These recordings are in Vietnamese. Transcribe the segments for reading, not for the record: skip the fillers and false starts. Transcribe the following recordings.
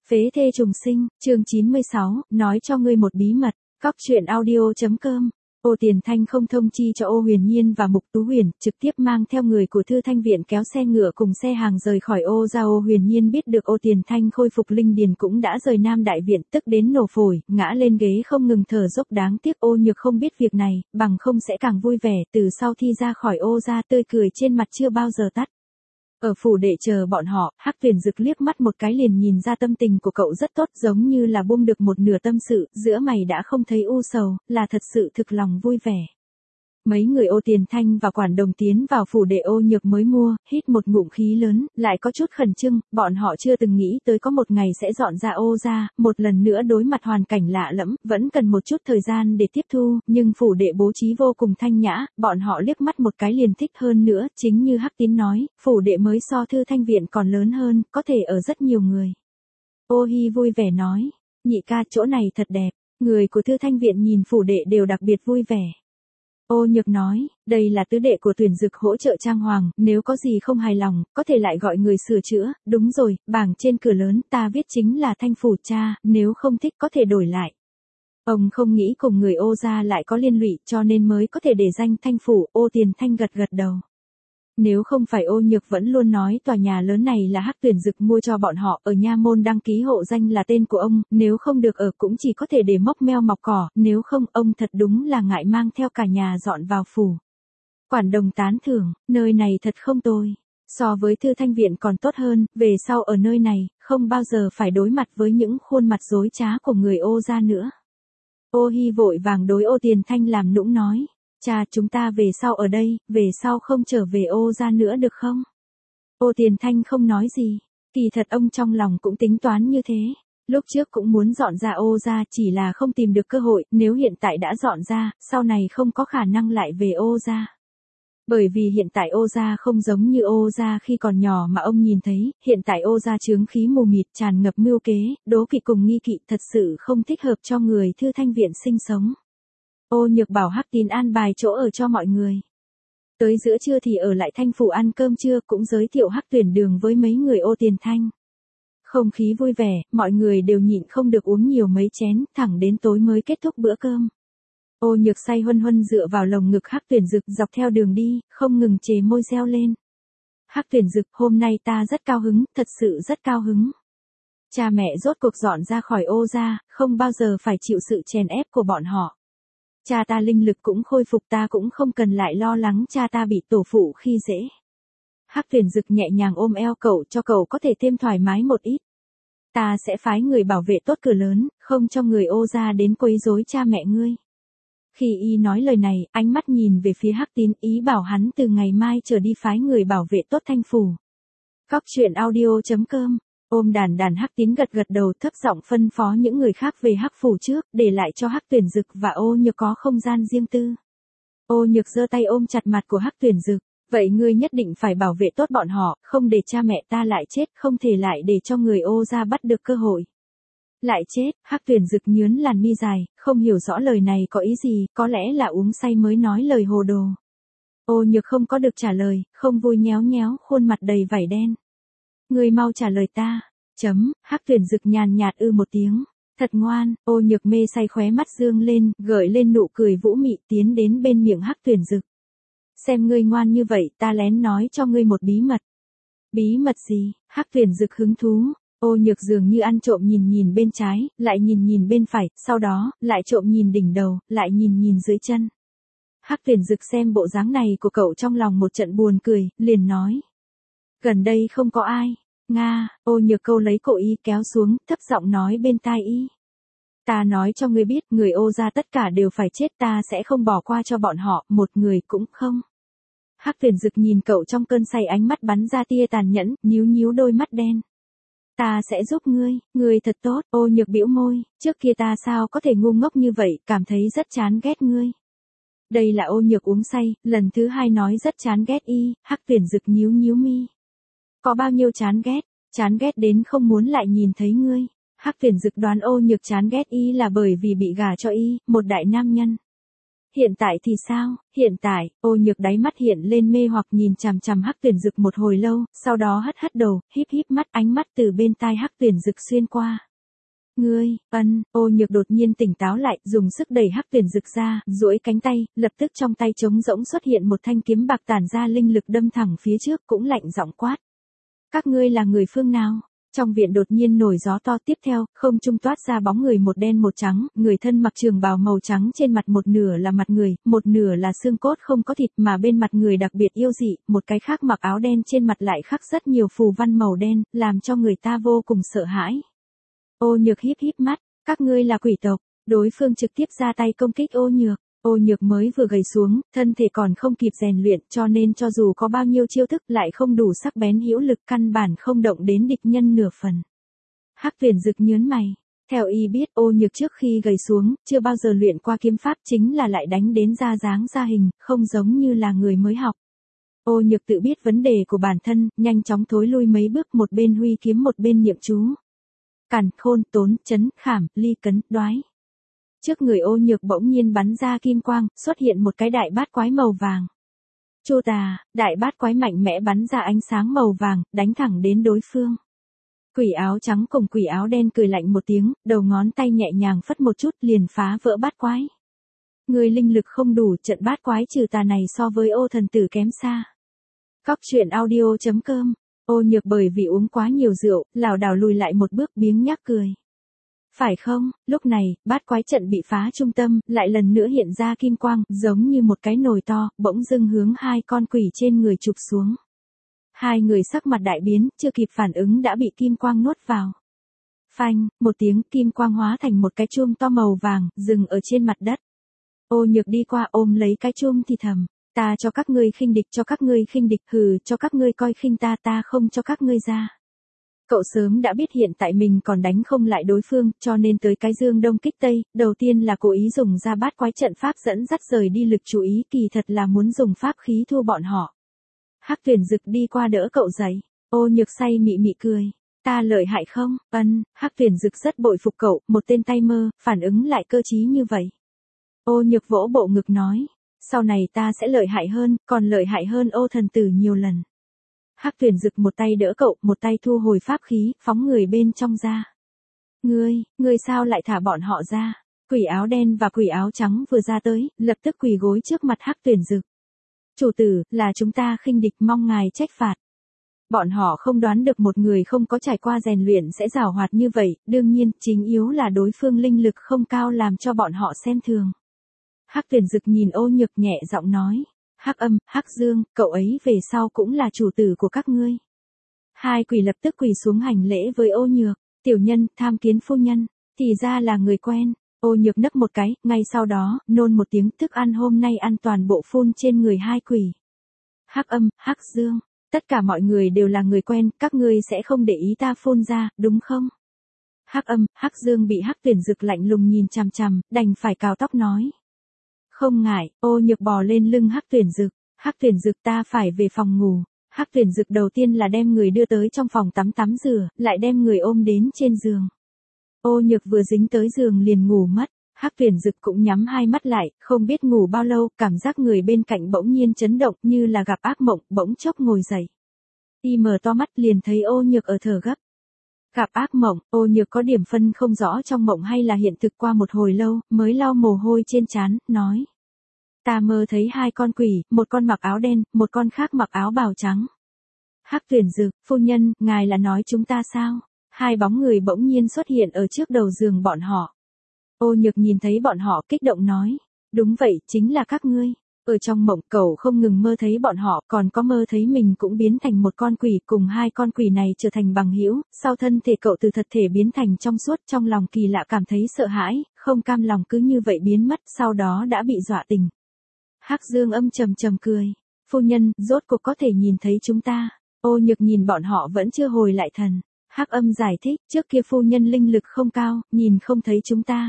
Phế thê trùng sinh, chương 96, nói cho ngươi một bí mật, Cóc truyện audio.com. Ô Tiền Thanh không thông chi cho Ô Huyền Nhiên và Mục Tú Huyền, trực tiếp mang theo người của Thư Thanh Viện kéo xe ngựa cùng xe hàng rời khỏi Ô gia. Ô Huyền Nhiên biết được Ô Tiền Thanh khôi phục linh điền cũng đã rời Nam Đại Viện, tức đến nổ phổi, ngã lên ghế không ngừng thở dốc. Đáng tiếc Ô Nhược không biết việc này, bằng không sẽ càng vui vẻ. Từ sau khi ra khỏi Ô gia, tươi cười trên mặt chưa bao giờ tắt. Ở phủ đệ chờ bọn họ, Hắc Tuyền Dực liếc mắt một cái liền nhìn ra tâm tình của cậu rất tốt, giống như là buông được một nửa tâm sự, giữa mày đã không thấy u sầu, là thật sự thực lòng vui vẻ. Mấy người Ô Tiền Thanh và Quản Đồng tiến vào phủ đệ Ô Nhược mới mua, hít một ngụm khí lớn, lại có chút khẩn trương, bọn họ chưa từng nghĩ tới có một ngày sẽ dọn ra Ô gia, một lần nữa đối mặt hoàn cảnh lạ lẫm, vẫn cần một chút thời gian để tiếp thu, nhưng phủ đệ bố trí vô cùng thanh nhã, bọn họ liếc mắt một cái liền thích. Hơn nữa, chính như Hắc Tín nói, phủ đệ mới so Thư Thanh Viện còn lớn hơn, có thể ở rất nhiều người. Ô Hi vui vẻ nói, nhị ca chỗ này thật đẹp, người của Thư Thanh Viện nhìn phủ đệ đều đặc biệt vui vẻ. Ô Nhược nói, đây là tứ đệ của Tuyển Dực hỗ trợ trang hoàng, nếu có gì không hài lòng, có thể lại gọi người sửa chữa. Đúng rồi, bảng trên cửa lớn ta viết chính là Thanh phủ cha, nếu không thích có thể đổi lại. Ông không nghĩ cùng người Ô gia lại có liên lụy, cho nên mới có thể để danh Thanh phủ. Ô Tiền Thanh gật gật đầu. Nếu không phải Ô Nhược vẫn luôn nói tòa nhà lớn này là Hắc Tuyển Dực mua cho bọn họ, ở nha môn đăng ký hộ danh là tên của ông, nếu không được ở cũng chỉ có thể để móc meo mọc cỏ, nếu không ông thật đúng là ngại mang theo cả nhà dọn vào phủ. Quản Đồng tán thưởng, nơi này thật không tồi. So với Thư Thanh Viện còn tốt hơn, về sau ở nơi này, không bao giờ phải đối mặt với những khuôn mặt dối trá của người Ô gia nữa. Ô Hi vội vàng đối Ô Tiền Thanh làm nũng nói. Cha, chúng ta về sau ở đây, về sau không trở về Ô gia nữa được không? Ô Tiền Thanh không nói gì, kỳ thật ông trong lòng cũng tính toán như thế. Lúc trước cũng muốn dọn ra Ô gia, chỉ là không tìm được cơ hội, nếu hiện tại đã dọn ra, sau này không có khả năng lại về Ô gia. Bởi vì hiện tại Ô gia không giống như Ô gia khi còn nhỏ mà ông nhìn thấy, hiện tại Ô gia chướng khí mù mịt, tràn ngập mưu kế, đố kỵ cùng nghi kỵ, thật sự không thích hợp cho người Thư Thanh Viện sinh sống. Ô Nhược bảo Hắc Tín an bài chỗ ở cho mọi người. Tới giữa trưa thì ở lại Thanh phủ ăn cơm trưa, cũng giới thiệu Hắc Tuyển Đường với mấy người Ô Tiền Thanh. Không khí vui vẻ, mọi người đều nhịn không được uống nhiều mấy chén, thẳng đến tối mới kết thúc bữa cơm. Ô Nhược say huân huân dựa vào lồng ngực Hắc Tuyển Dực, dọc theo đường đi, không ngừng chề môi reo lên. Hắc Tuyển Dực, hôm nay ta rất cao hứng, thật sự rất cao hứng. Cha mẹ rốt cuộc dọn ra khỏi Ô gia, không bao giờ phải chịu sự chèn ép của bọn họ. Cha ta linh lực cũng khôi phục, ta cũng không cần lại lo lắng cha ta bị tổ phụ khi dễ. Hắc Tuyển Dực nhẹ nhàng ôm eo cậu, cho cậu có thể thêm thoải mái một ít. Ta sẽ phái người bảo vệ tốt cửa lớn, không cho người Ô gia đến quấy rối cha mẹ ngươi. Khi y nói lời này, ánh mắt nhìn về phía Hắc Tín, ý bảo hắn từ ngày mai trở đi phái người bảo vệ tốt Thanh phủ. Cóc truyện audio.com. Ôm đàn Hắc Tín gật gật đầu, thấp giọng phân phó những người khác về Hắc phủ trước, để lại cho Hắc Tuyển Dực và Ô Nhược có không gian riêng tư. Ô Nhược giơ tay ôm chặt mặt của Hắc Tuyển Dực, vậy ngươi nhất định phải bảo vệ tốt bọn họ, không để cha mẹ ta lại chết, không thể lại để cho người Ô gia bắt được cơ hội. Lại chết? Hắc Tuyển Dực nhướn làn mi dài, không hiểu rõ lời này có ý gì, có lẽ là uống say mới nói lời hồ đồ. Ô Nhược không có được trả lời, không vui nhéo nhéo khuôn mặt đầy vảy đen. Ngươi mau trả lời ta. Hắc Tuyển Dực nhàn nhạt một tiếng. Thật ngoan. Ô Nhược mê say khóe mắt dương lên, gợi lên nụ cười vũ mị, tiến đến bên miệng Hắc Tuyển Dực. Xem ngươi ngoan như vậy, ta lén nói cho ngươi một bí mật. Bí mật gì? Hắc Tuyển Dực hứng thú. Ô Nhược dường như ăn trộm nhìn bên trái, lại nhìn bên phải, sau đó, lại trộm nhìn đỉnh đầu, lại nhìn dưới chân. Hắc Tuyển Dực xem bộ dáng này của cậu trong lòng một trận buồn cười, liền nói. Gần đây không có ai. Nga. Ô Nhược câu lấy cổ y kéo xuống, thấp giọng nói bên tai y. Ta nói cho ngươi biết, người Ô gia tất cả đều phải chết, ta sẽ không bỏ qua cho bọn họ, một người cũng không. Hắc Tuyển Dực nhìn cậu trong cơn say, ánh mắt bắn ra tia tàn nhẫn, nhíu đôi mắt đen. Ta sẽ giúp ngươi thật tốt. Ô Nhược bĩu môi, trước kia ta sao có thể ngu ngốc như vậy, cảm thấy rất chán ghét ngươi. Đây là Ô Nhược uống say, lần thứ hai nói rất chán ghét y. Hắc Tuyển Dực nhíu mi. Có bao nhiêu chán ghét đến không muốn lại nhìn thấy ngươi. Hắc Tuyển Dực đoán Ô Nhược chán ghét y là bởi vì bị gả cho y, một đại nam nhân. Hiện tại thì sao? Hiện tại, Ô Nhược đáy mắt hiện lên mê hoặc nhìn chằm chằm Hắc Tuyển Dực một hồi lâu, sau đó hất hất đầu, híp híp mắt, ánh mắt từ bên tai Hắc Tuyển Dực xuyên qua. Ngươi, Ô Nhược đột nhiên tỉnh táo lại, dùng sức đẩy Hắc Tuyển Dực ra, duỗi cánh tay, lập tức trong tay trống rỗng xuất hiện một thanh kiếm bạc tản ra linh lực đâm thẳng phía trước, cũng lạnh giọng quát. Các ngươi là người phương nào? Trong viện đột nhiên nổi gió to, tiếp theo, không trung toát ra bóng người một đen một trắng, người thân mặc trường bào màu trắng, trên mặt một nửa là mặt người, một nửa là xương cốt không có thịt, mà bên mặt người đặc biệt yêu dị, một cái khác mặc áo đen, trên mặt lại khắc rất nhiều phù văn màu đen, làm cho người ta vô cùng sợ hãi. Ô Nhược híp híp mắt, các ngươi là quỷ tộc. Đối phương trực tiếp ra tay công kích Ô Nhược. Ô Nhược mới vừa gầy xuống, thân thể còn không kịp rèn luyện, cho nên cho dù có bao nhiêu chiêu thức lại không đủ sắc bén hữu lực, căn bản không động đến địch nhân nửa phần. Hắc Tuyển Dực nhớn mày. Theo y biết, Ô Nhược trước khi gầy xuống, chưa bao giờ luyện qua kiếm pháp, chính là lại đánh đến ra dáng ra hình, không giống như là người mới học. Ô Nhược tự biết vấn đề của bản thân, nhanh chóng thối lui mấy bước, một bên huy kiếm một bên niệm chú. Càn khôn tốn chấn khảm ly cấn đoái. Trước người Ô Nhược bỗng nhiên bắn ra kim quang, xuất hiện một cái đại bát quái màu vàng. Chô tà, đại bát quái mạnh mẽ bắn ra ánh sáng màu vàng, đánh thẳng đến đối phương. Quỷ áo trắng cùng quỷ áo đen cười lạnh một tiếng, đầu ngón tay nhẹ nhàng phất một chút liền phá vỡ bát quái. Người linh lực không đủ, trận bát quái trừ tà này so với Ô thần tử kém xa. Cóc truyện audio.com. Ô Nhược bởi vì uống quá nhiều rượu, lảo đảo lùi lại một bước, biếng nhác cười. Phải không? Lúc này, bát quái trận bị phá trung tâm, lại lần nữa hiện ra kim quang, giống như một cái nồi to, bỗng dưng hướng hai con quỷ trên người chụp xuống. Hai người sắc mặt đại biến, chưa kịp phản ứng đã bị kim quang nuốt vào. Phanh, một tiếng, kim quang hóa thành một cái chuông to màu vàng, dừng ở trên mặt đất. Ô Nhược đi qua ôm lấy cái chuông thì thầm. Ta cho các ngươi khinh địch, cho các ngươi khinh địch, hừ, cho các ngươi coi khinh ta, ta không cho các ngươi ra. Cậu sớm đã biết hiện tại mình còn đánh không lại đối phương, cho nên tới cái dương đông kích tây, đầu tiên là cố ý dùng ra bát quái trận pháp dẫn dắt rời đi lực chú ý, kỳ thật là muốn dùng pháp khí thua bọn họ. Hắc Tuyển Dực đi qua đỡ cậu dậy, Ô Nhược say mị mị cười. Ta lợi hại không? Hắc Tuyển Dực rất bội phục cậu, một tên tay mơ, phản ứng lại cơ trí như vậy. Ô Nhược vỗ bộ ngực nói. Sau này ta sẽ lợi hại hơn, còn lợi hại hơn Ô thần tử nhiều lần. Hắc Tuyển Dực một tay đỡ cậu, một tay thu hồi pháp khí, phóng người bên trong ra. Ngươi sao lại thả bọn họ ra? Quỷ áo đen và quỷ áo trắng vừa ra tới, lập tức quỳ gối trước mặt Hắc Tuyển Dực. Chủ tử, là chúng ta khinh địch, mong ngài trách phạt. Bọn họ không đoán được một người không có trải qua rèn luyện sẽ giàu hoạt như vậy, đương nhiên, chính yếu là đối phương linh lực không cao làm cho bọn họ xem thường. Hắc Tuyển Dực nhìn Ô Nhược nhẹ giọng nói. Hắc Âm, Hắc Dương, cậu ấy về sau cũng là chủ tử của các ngươi. Hai quỷ lập tức quỳ xuống hành lễ với Ô Nhược. Tiểu nhân, tham kiến phu nhân. Thì ra là người quen. Ô Nhược nấc một cái, ngay sau đó, nôn một tiếng, thức ăn hôm nay ăn toàn bộ phun trên người hai quỷ. Hắc Âm, Hắc Dương, tất cả mọi người đều là người quen, các ngươi sẽ không để ý ta phun ra, đúng không? Hắc Âm, Hắc Dương bị Hắc Tuyển Dực lạnh lùng nhìn chằm chằm, đành phải cào tóc nói. Không ngại, Ô Nhược bò lên lưng Hắc Tuyển Dực. Hắc Tuyển Dực, ta phải về phòng ngủ. Hắc Tuyển Dực đầu tiên là đem người đưa tới trong phòng tắm rửa, lại đem người ôm đến trên giường. Ô Nhược vừa dính tới giường liền ngủ mất. Hắc Tuyển Dực cũng nhắm hai mắt lại, không biết ngủ bao lâu, cảm giác người bên cạnh bỗng nhiên chấn động, như là gặp ác mộng, bỗng chốc ngồi dậy. Y mở to mắt liền thấy Ô Nhược ở thở gấp. Gặp ác mộng, Ô Nhược có điểm phân không rõ trong mộng hay là hiện thực, qua một hồi lâu, mới lau mồ hôi trên trán, nói. Ta mơ thấy hai con quỷ, một con mặc áo đen, một con khác mặc áo bào trắng. Hắc Tuyển Dực, phu nhân, ngài là nói chúng ta sao? Hai bóng người bỗng nhiên xuất hiện ở trước đầu giường bọn họ. Ô Nhược nhìn thấy bọn họ kích động nói. Đúng vậy, chính là các ngươi. Ở trong mộng, cậu không ngừng mơ thấy bọn họ, còn có mơ thấy mình cũng biến thành một con quỷ, cùng hai con quỷ này trở thành bằng hữu, sau thân thể cậu từ thật thể biến thành trong suốt, trong lòng kỳ lạ cảm thấy sợ hãi, không cam lòng cứ như vậy biến mất, sau đó đã bị dọa tỉnh. Hắc Dương âm trầm trầm cười. Phu nhân, rốt cuộc có thể nhìn thấy chúng ta. Ô Nhược nhìn bọn họ vẫn chưa hồi lại thần. Hắc Âm giải thích, trước kia phu nhân linh lực không cao, nhìn không thấy chúng ta.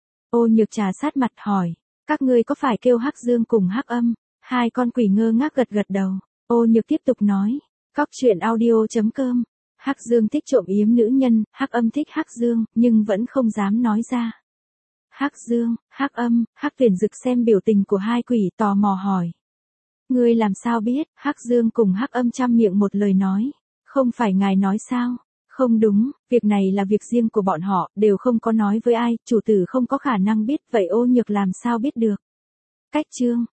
Ô Nhược trà sát mặt hỏi. Các ngươi có phải kêu Hắc Dương cùng Hắc Âm? Hai con quỷ ngơ ngác gật gật đầu. Ô Nhược tiếp tục nói. Cóc truyện audio.com. Hắc Dương thích trộm yếm nữ nhân, Hắc Âm thích Hắc Dương, nhưng vẫn không dám nói ra. Hắc Dương, Hắc Âm, Hắc Tuyển Dực xem biểu tình của hai quỷ tò mò hỏi. Ngươi làm sao biết? Hắc Dương cùng Hắc Âm chăm miệng một lời nói. Không phải ngài nói sao? Không đúng, việc này là việc riêng của bọn họ, đều không có nói với ai, chủ tử không có khả năng biết, vậy Ô Nhược làm sao biết được? Cách chương.